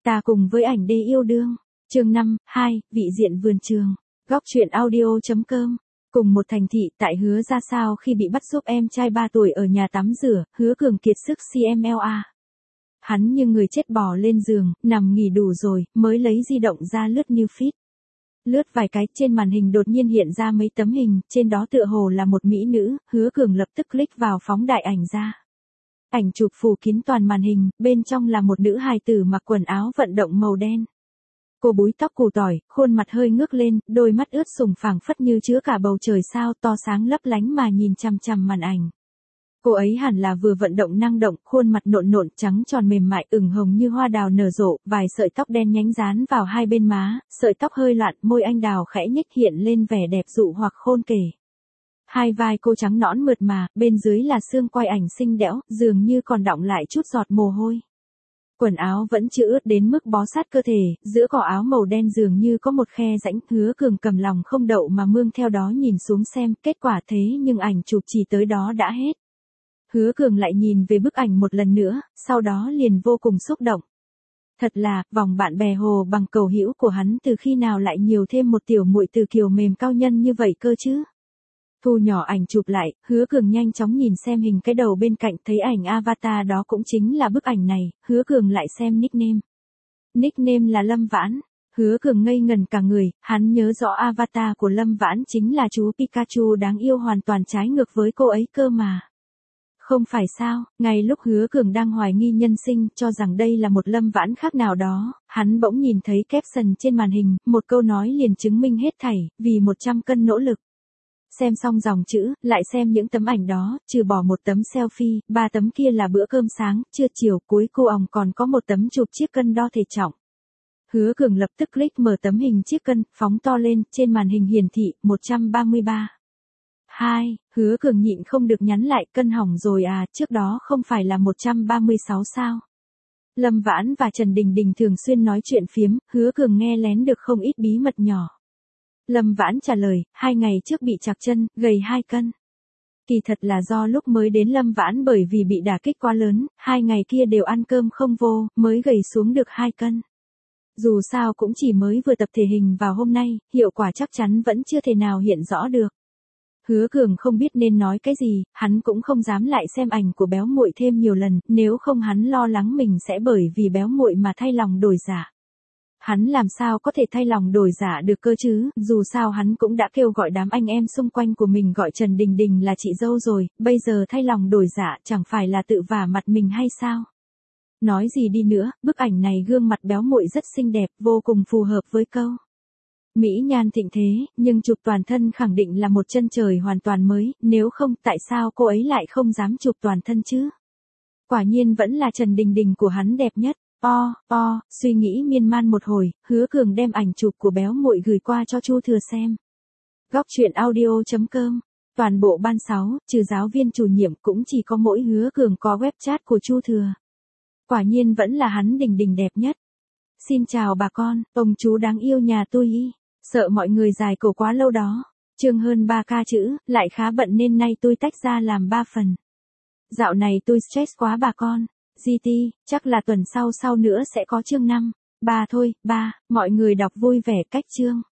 Ta cùng với ảnh đê yêu đương. Chương 5, 2, vị diện vườn trường. Góc truyện audio.com. Cùng một thành thị tại Hứa ra sao khi bị bắt giúp em trai 3 tuổi ở nhà tắm rửa, Hứa Cường kiệt sức CMLA. Hắn như người chết bò lên giường, nằm nghỉ đủ rồi, mới lấy di động ra lướt new feed. Lướt vài cái, trên màn hình đột nhiên hiện ra mấy tấm hình, trên đó tựa hồ là một mỹ nữ, Hứa Cường lập tức click vào phóng đại ảnh ra. Ảnh chụp phủ kín toàn màn hình, bên trong là một nữ hài tử mặc quần áo vận động màu đen. Cô búi tóc củ tỏi, khuôn mặt hơi ngước lên, đôi mắt ướt sùng phảng phất như chứa cả bầu trời sao to sáng lấp lánh mà nhìn chằm chằm màn ảnh. Cô ấy hẳn là vừa vận động năng động, khuôn mặt nộn nộn trắng tròn mềm mại ửng hồng như hoa đào nở rộ, vài sợi tóc đen nhánh dán vào hai bên má, sợi tóc hơi loạn, môi anh đào khẽ nhếch hiện lên vẻ đẹp dụ hoặc khôn kể. Hai vai cô trắng nõn mượt mà, bên dưới là xương quai ảnh xinh đẽo, dường như còn đọng lại chút giọt mồ hôi. Quần áo vẫn chưa ướt đến mức bó sát cơ thể, giữa cỏ áo màu đen dường như có một khe rãnh, Hứa Cường cầm lòng không đậu mà mương theo đó nhìn xuống xem, kết quả thế nhưng ảnh chụp chỉ tới đó đã hết. Hứa Cường lại nhìn về bức ảnh một lần nữa, sau đó liền vô cùng xúc động. Thật là, vòng bạn bè hồ bằng cầu hữu của hắn từ khi nào lại nhiều thêm một tiểu muội từ kiều mềm cao nhân như vậy cơ chứ? Thu nhỏ ảnh chụp lại, Hứa Cường nhanh chóng nhìn xem hình cái đầu bên cạnh, thấy ảnh avatar đó cũng chính là bức ảnh này, Hứa Cường lại xem nickname. Nickname là Lâm Vãn. Hứa Cường ngây ngần cả người, hắn nhớ rõ avatar của Lâm Vãn chính là chú Pikachu đáng yêu hoàn toàn trái ngược với cô ấy cơ mà. Không phải sao, ngay lúc Hứa Cường đang hoài nghi nhân sinh, cho rằng đây là một Lâm Vãn khác nào đó, hắn bỗng nhìn thấy caption trên màn hình, một câu nói liền chứng minh hết thảy, vì 100 cân nỗ lực. Xem xong dòng chữ, lại xem những tấm ảnh đó, trừ bỏ một tấm selfie, 3 tấm kia là bữa cơm sáng, trưa chiều, cuối cô òng còn có một tấm chụp chiếc cân đo thể trọng. Hứa Cường lập tức click mở tấm hình chiếc cân, phóng to lên, trên màn hình hiển thị, 133. 2, Hứa Cường nhịn không được nhắn lại, cân hỏng rồi à, trước đó không phải là 136 sao. Lâm Vãn và Trần Đình Đình thường xuyên nói chuyện phiếm, Hứa Cường nghe lén được không ít bí mật nhỏ. Lâm Vãn trả lời, 2 ngày trước bị trặc chân, gầy 2 cân. Kỳ thật là do lúc mới đến Lâm Vãn bởi vì bị đả kích quá lớn, 2 ngày kia đều ăn cơm không vô, mới gầy xuống được 2 cân. Dù sao cũng chỉ mới vừa tập thể hình vào hôm nay, hiệu quả chắc chắn vẫn chưa thể nào hiện rõ được. Hứa Cường không biết nên nói cái gì, hắn cũng không dám lại xem ảnh của béo muội thêm nhiều lần, nếu không hắn lo lắng mình sẽ bởi vì béo muội mà thay lòng đổi dạ. Hắn làm sao có thể thay lòng đổi dạ được cơ chứ, dù sao hắn cũng đã kêu gọi đám anh em xung quanh của mình gọi Trần Đình Đình là chị dâu rồi, bây giờ thay lòng đổi dạ chẳng phải là tự vả mặt mình hay sao? Nói gì đi nữa, bức ảnh này gương mặt béo muội rất xinh đẹp, vô cùng phù hợp với câu mỹ nhan thịnh thế, nhưng chụp toàn thân khẳng định là một chân trời hoàn toàn mới, nếu không tại sao cô ấy lại không dám chụp toàn thân chứ? Quả nhiên vẫn là Trần Đình Đình của hắn đẹp nhất. Suy nghĩ miên man một hồi, Hứa Cường đem ảnh chụp của béo muội gửi qua cho Chu Thừa xem. Góc truyện audio.com. Toàn bộ ban 6, trừ giáo viên chủ nhiệm cũng chỉ có mỗi Hứa Cường có web chat của Chu Thừa. Quả nhiên vẫn là hắn Đình Đình đẹp nhất. Xin chào bà con, ông chú đáng yêu nhà tôi ý. Sợ mọi người dài cổ quá lâu đó. Chương hơn 3k chữ, lại khá bận nên nay tôi tách ra làm 3 phần. Dạo này tôi stress quá bà con. GT, chắc là tuần sau nữa sẽ có chương 5. Ba thôi, mọi người đọc vui vẻ cách chương.